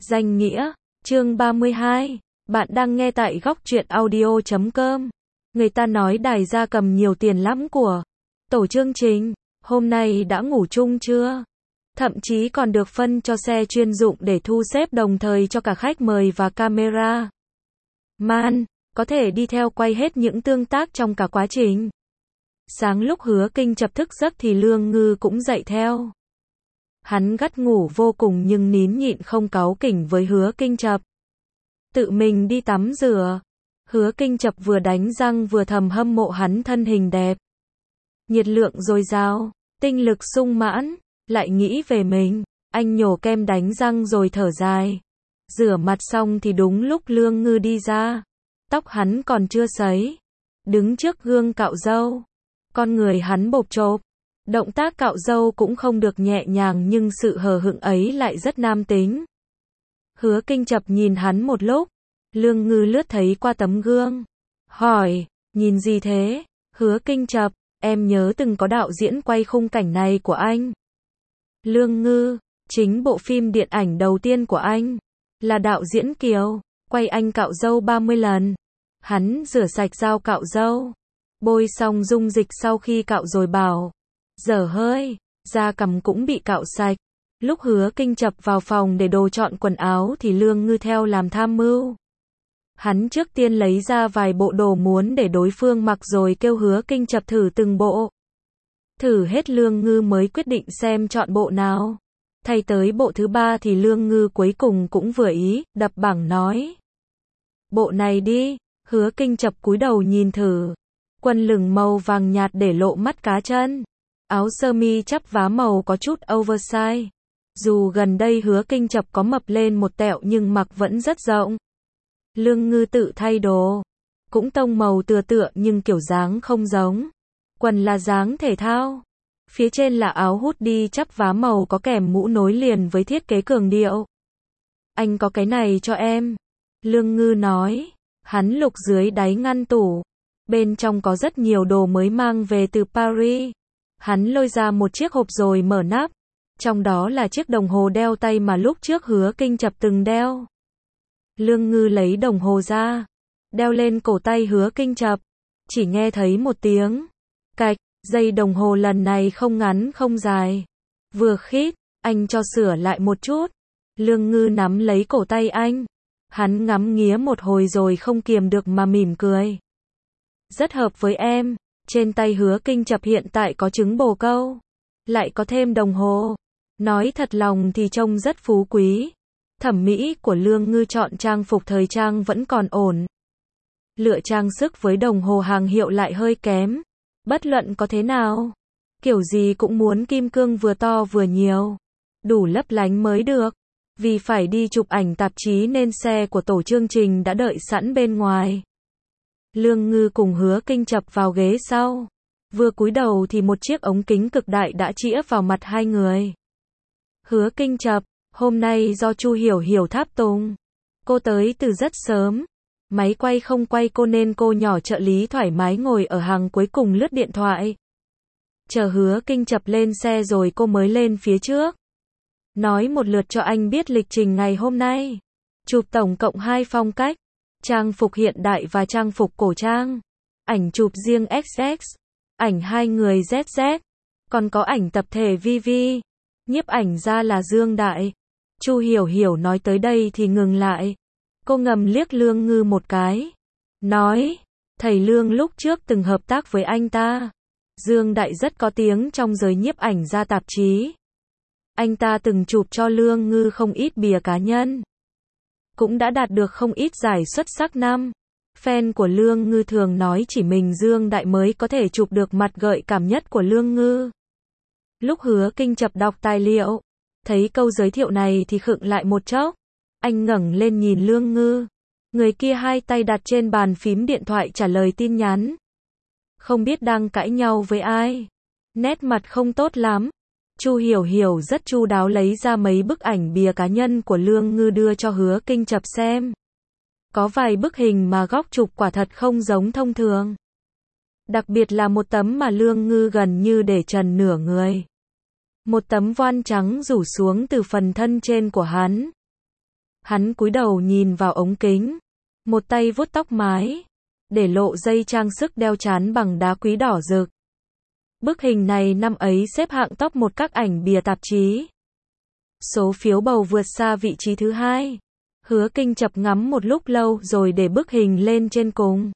Danh nghĩa, chương 32. Bạn đang nghe tại góc truyện audio.com. Người ta nói Đài Gia Cầm nhiều tiền lắm của tổ chương trình. Hôm nay đã ngủ chung chưa? Thậm chí còn được phân cho xe chuyên dụng để thu xếp đồng thời cho cả khách mời và camera man, có thể đi theo quay hết những tương tác trong cả quá trình. Sáng lúc Hứa Kinh Chập thức giấc thì Lương Ngư cũng dậy theo. Hắn gắt ngủ vô cùng nhưng nín nhịn không cáu kỉnh với Hứa Kinh Chập. Tự mình đi tắm rửa. Hứa Kinh Chập vừa đánh răng vừa thầm hâm mộ hắn thân hình đẹp, nhiệt lượng dồi dào, tinh lực sung mãn, lại nghĩ về mình. Anh nhổ kem đánh răng rồi thở dài. Rửa mặt xong thì đúng lúc Lương Ngư đi ra. Tóc hắn còn chưa sấy, đứng trước gương cạo râu. Con người hắn bộp chộp. Động tác cạo râu cũng không được nhẹ nhàng nhưng sự hờ hững ấy lại rất nam tính. Hứa Kinh Chập nhìn hắn một lúc. Lương Ngư lướt thấy qua tấm gương, hỏi, nhìn gì thế? Hứa Kinh Chập, em nhớ từng có đạo diễn quay khung cảnh này của anh. Lương Ngư, chính bộ phim điện ảnh đầu tiên của anh là đạo diễn Kiều, quay anh cạo râu 30 lần. Hắn rửa sạch dao cạo râu, bôi xong dung dịch sau khi cạo rồi bảo, dở hơi, da cằm cũng bị cạo sạch. Lúc Hứa Kinh Chập vào phòng để đồ chọn quần áo thì Lương Ngư theo làm tham mưu. Hắn trước tiên lấy ra vài bộ đồ muốn để đối phương mặc rồi kêu Hứa Kinh Chập thử từng bộ. Thử hết Lương Ngư mới quyết định xem chọn bộ nào. Thay tới bộ thứ 3 thì Lương Ngư cuối cùng cũng vừa ý, đập bảng nói. Bộ này đi. Hứa Kinh Chập cúi đầu nhìn thử. Quần lửng màu vàng nhạt để lộ mắt cá chân. Áo sơ mi chắp vá màu có chút oversize. Dù gần đây Hứa Kinh Chập có mập lên một tẹo nhưng mặc vẫn rất rộng. Lương Ngư tự thay đồ. Cũng tông màu tựa nhưng kiểu dáng không giống. Quần là dáng thể thao. Phía trên là áo hoodie chắp vá màu có kèm mũ nối liền với thiết kế cường điệu. Anh có cái này cho em. Lương Ngư nói. Hắn lục dưới đáy ngăn tủ. Bên trong có rất nhiều đồ mới mang về từ Paris. Hắn lôi ra một chiếc hộp rồi mở nắp. Trong đó là chiếc đồng hồ đeo tay mà lúc trước Hứa Kinh Chập từng đeo. Lương Ngư lấy đồng hồ ra, đeo lên cổ tay Hứa Kinh Chập. Chỉ nghe thấy một tiếng cạch, dây đồng hồ lần này không ngắn không dài. Vừa khít, anh cho sửa lại một chút. Lương Ngư nắm lấy cổ tay anh. Hắn ngắm nghía một hồi rồi không kiềm được mà mỉm cười. Rất hợp với em. Trên tay Hứa Kinh Chập hiện tại có trứng bồ câu, lại có thêm đồng hồ. Nói thật lòng thì trông rất phú quý. Thẩm mỹ của Lương Ngư chọn trang phục thời trang vẫn còn ổn. Lựa trang sức với đồng hồ hàng hiệu lại hơi kém. Bất luận có thế nào, kiểu gì cũng muốn kim cương vừa to vừa nhiều, đủ lấp lánh mới được. Vì phải đi chụp ảnh tạp chí nên xe của tổ chương trình đã đợi sẵn bên ngoài. Lương Ngư cùng Hứa Kinh Chập vào ghế sau. Vừa cúi đầu thì một chiếc ống kính cực đại đã chĩa vào mặt hai người. Hứa Kinh Chập, hôm nay do Chu Hiểu Hiểu tháp tùng. Cô tới từ rất sớm. Máy quay không quay cô nên cô nhỏ trợ lý thoải mái ngồi ở hàng cuối cùng lướt điện thoại. Chờ Hứa Kinh Chập lên xe rồi cô mới lên phía trước. Nói một lượt cho anh biết lịch trình ngày hôm nay. Chụp tổng cộng 2 phong cách. Trang phục hiện đại và trang phục cổ trang. Ảnh chụp riêng XX. Ảnh hai người ZZ. Còn có ảnh tập thể VV. Nhiếp ảnh ra là Dương Đại. Chu Hiểu Hiểu nói tới đây thì ngừng lại. Cô ngầm liếc Lương Ngư một cái. Nói, thầy Lương lúc trước từng hợp tác với anh ta. Dương Đại rất có tiếng trong giới nhiếp ảnh ra tạp chí. Anh ta từng chụp cho Lương Ngư không ít bìa cá nhân. Cũng đã đạt được không ít giải xuất sắc năm. Fan của Lương Ngư thường nói chỉ mình Dương Đại mới có thể chụp được mặt gợi cảm nhất của Lương Ngư. Lúc Hứa Kinh Chập đọc tài liệu, thấy câu giới thiệu này thì khựng lại một chốc. Anh ngẩng lên nhìn Lương Ngư. Người kia hai tay đặt trên bàn phím điện thoại trả lời tin nhắn. Không biết đang cãi nhau với ai. Nét mặt không tốt lắm. Chu Hiểu Hiểu rất chu đáo lấy ra mấy bức ảnh bìa cá nhân của Lương Ngư đưa cho Hứa Kinh Chập xem. Có vài bức hình mà góc chụp quả thật không giống thông thường. Đặc biệt là một tấm mà Lương Ngư gần như để trần nửa người. Một tấm voan trắng rủ xuống từ phần thân trên của hắn. Hắn cúi đầu nhìn vào ống kính, một tay vuốt tóc mái, để lộ dây trang sức đeo trán bằng đá quý đỏ rực. Bức hình này năm ấy xếp hạng top 1 các ảnh bìa tạp chí. Số phiếu bầu vượt xa vị trí thứ 2. Hứa Kinh Chập ngắm một lúc lâu rồi để bức hình lên trên cùng.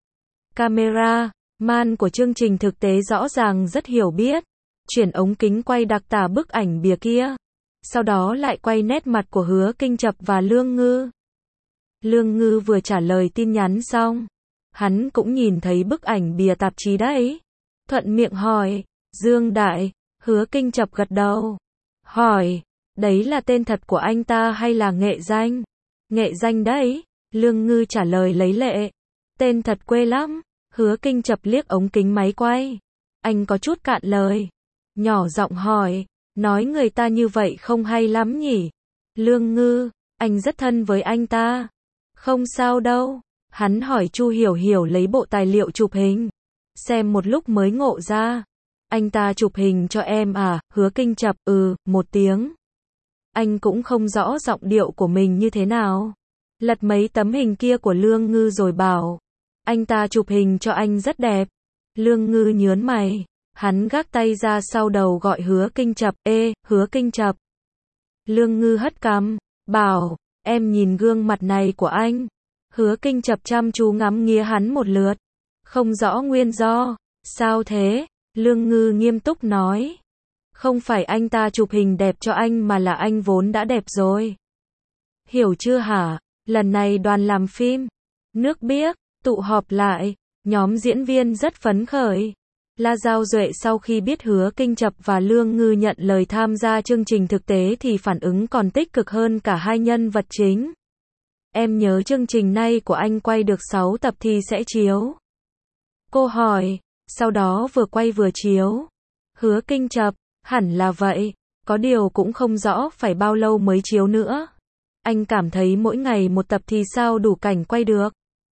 Camera man của chương trình thực tế rõ ràng rất hiểu biết. Chuyển ống kính quay đặc tả bức ảnh bìa kia. Sau đó lại quay nét mặt của Hứa Kinh Chập và Lương Ngư. Lương Ngư vừa trả lời tin nhắn xong, hắn cũng nhìn thấy bức ảnh bìa tạp chí đấy. Thuận miệng hỏi, Dương Đại, Hứa Kinh Chập gật đầu. Hỏi, đấy là tên thật của anh ta hay là nghệ danh? Nghệ danh đấy, Lương Ngư trả lời lấy lệ. Tên thật quê lắm. Hứa Kinh Chập liếc ống kính máy quay. Anh có chút cạn lời. Nhỏ giọng hỏi, nói người ta như vậy không hay lắm nhỉ? Lương Ngư, anh rất thân với anh ta. Không sao đâu. Hắn hỏi Chu Hiểu Hiểu lấy bộ tài liệu chụp hình. Xem một lúc mới ngộ ra. Anh ta chụp hình cho em à? Hứa Kinh Chập, một tiếng. Anh cũng không rõ giọng điệu của mình như thế nào. Lật mấy tấm hình kia của Lương Ngư rồi bảo. Anh ta chụp hình cho anh rất đẹp. Lương Ngư nhớn mày. Hắn gác tay ra sau đầu gọi Hứa Kinh Chập. Hứa Kinh Chập. Lương Ngư hất cằm, bảo, em nhìn gương mặt này của anh. Hứa Kinh Chập chăm chú ngắm nghía hắn một lượt. Không rõ nguyên do. Sao thế? Lương Ngư nghiêm túc nói. Không phải anh ta chụp hình đẹp cho anh mà là anh vốn đã đẹp rồi. Hiểu chưa hả? Lần này đoàn làm phim nước biếc tụ họp lại, nhóm diễn viên rất phấn khởi. La Giao Duệ sau khi biết Hứa Kinh Chập và Lương Ngư nhận lời tham gia chương trình thực tế thì phản ứng còn tích cực hơn cả hai nhân vật chính. Em nhớ chương trình này của anh quay được 6 tập thì sẽ chiếu. Cô hỏi, sau đó vừa quay vừa chiếu. Hứa Kinh Chập, hẳn là vậy, có điều cũng không rõ phải bao lâu mới chiếu nữa. Anh cảm thấy mỗi ngày một tập thì sao đủ cảnh quay được.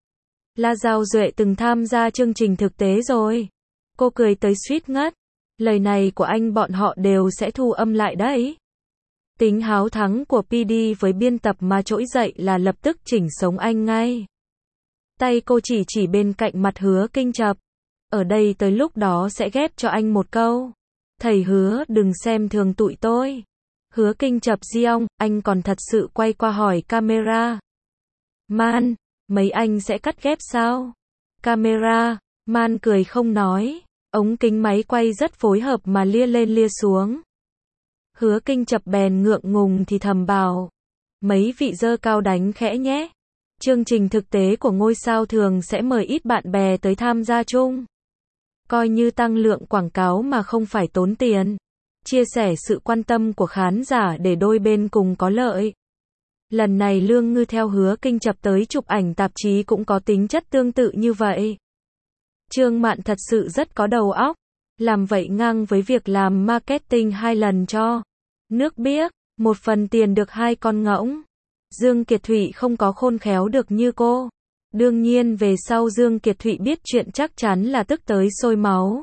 La Giao Duệ từng tham gia chương trình thực tế rồi. Cô cười tới suýt ngất. Lời này của anh bọn họ đều sẽ thu âm lại đấy. Tính háo thắng của PD với biên tập mà trỗi dậy là lập tức chỉnh sống anh ngay. Tay cô chỉ bên cạnh mặt Hứa Kinh Chập. Ở đây tới lúc đó sẽ ghép cho anh một câu. Thầy Hứa đừng xem thường tụi tôi. Hứa Kinh Chập giong, anh còn thật sự quay qua hỏi camera. Man, mấy anh sẽ cắt ghép sao? Camera, man cười không nói. Ống kính máy quay rất phối hợp mà lia lên lia xuống. Hứa Kinh Chập bèn ngượng ngùng thì thầm bảo. Mấy vị dơ cao đánh khẽ nhé. Chương trình thực tế của ngôi sao thường sẽ mời ít bạn bè tới tham gia chung. Coi như tăng lượng quảng cáo mà không phải tốn tiền. Chia sẻ sự quan tâm của khán giả để đôi bên cùng có lợi. Lần này Lương Ngư theo Hứa Kinh Chập tới chụp ảnh tạp chí cũng có tính chất tương tự như vậy. Trương Mạn thật sự rất có đầu óc. Làm vậy ngang với việc làm marketing 2 lần cho nước biếc, 1 phần tiền được 2 con ngỗng. Dương Kiệt Thụy không có khôn khéo được như cô. Đương nhiên về sau Dương Kiệt Thụy biết chuyện chắc chắn là tức tới sôi máu.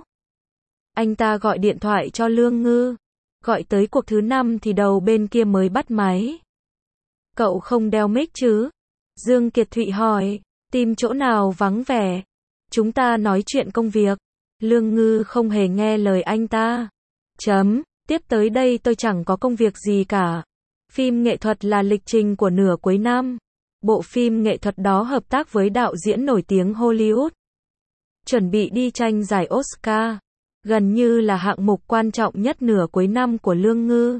Anh ta gọi điện thoại cho Lương Ngư. Gọi tới cuộc thứ 5 thì đầu bên kia mới bắt máy. Cậu không đeo mic chứ? Dương Kiệt Thụy hỏi. Tìm chỗ nào vắng vẻ. Chúng ta nói chuyện công việc. Lương Ngư không hề nghe lời anh ta. Tiếp tới đây tôi chẳng có công việc gì cả. Phim nghệ thuật là lịch trình của nửa cuối năm. Bộ phim nghệ thuật đó hợp tác với đạo diễn nổi tiếng Hollywood. Chuẩn bị đi tranh giải Oscar. Gần như là hạng mục quan trọng nhất nửa cuối năm của Lương Ngư.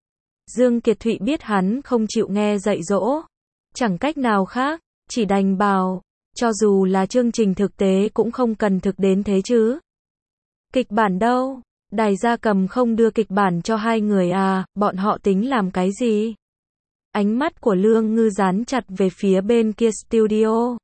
Dương Kiệt Thụy biết hắn không chịu nghe dạy dỗ. Chẳng cách nào khác, chỉ đành bảo, cho dù là chương trình thực tế cũng không cần thực đến thế chứ. Kịch bản đâu? Đài Gia Cầm không đưa kịch bản cho hai người à, bọn họ tính làm cái gì? Ánh mắt của Lương Ngư dán chặt về phía bên kia studio.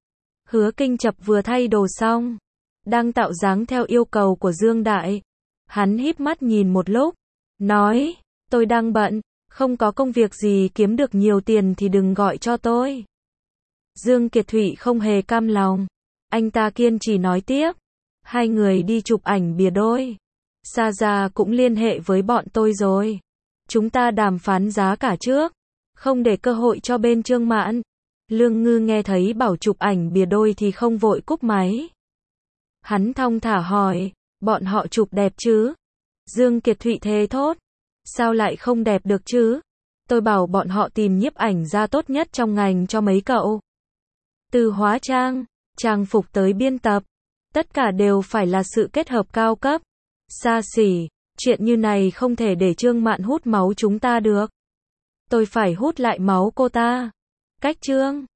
Hứa Kinh Chập vừa thay đồ xong, đang tạo dáng theo yêu cầu của Dương Đại. Hắn híp mắt nhìn một lúc, nói, tôi đang bận, không có công việc gì kiếm được nhiều tiền thì đừng gọi cho tôi. Dương Kiệt Thụy không hề cam lòng. Anh ta kiên trì nói tiếp, hai người đi chụp ảnh bìa đôi. Sa Gia cũng liên hệ với bọn tôi rồi. Chúng ta đàm phán giá cả trước. không để cơ hội cho bên Trương Mạn. Lương Ngư nghe thấy bảo chụp ảnh bìa đôi thì không vội cúp máy. Hắn thong thả hỏi, bọn họ chụp đẹp chứ? Dương Kiệt Thụy thề thốt, sao lại không đẹp được chứ? Tôi bảo bọn họ tìm nhiếp ảnh gia tốt nhất trong ngành cho mấy cậu. Từ hóa trang, trang phục tới biên tập, tất cả đều phải là sự kết hợp cao cấp, xa xỉ. Chuyện như này không thể để Trương Mạn hút máu chúng ta được. Tôi phải hút lại máu cô ta. Cách Trương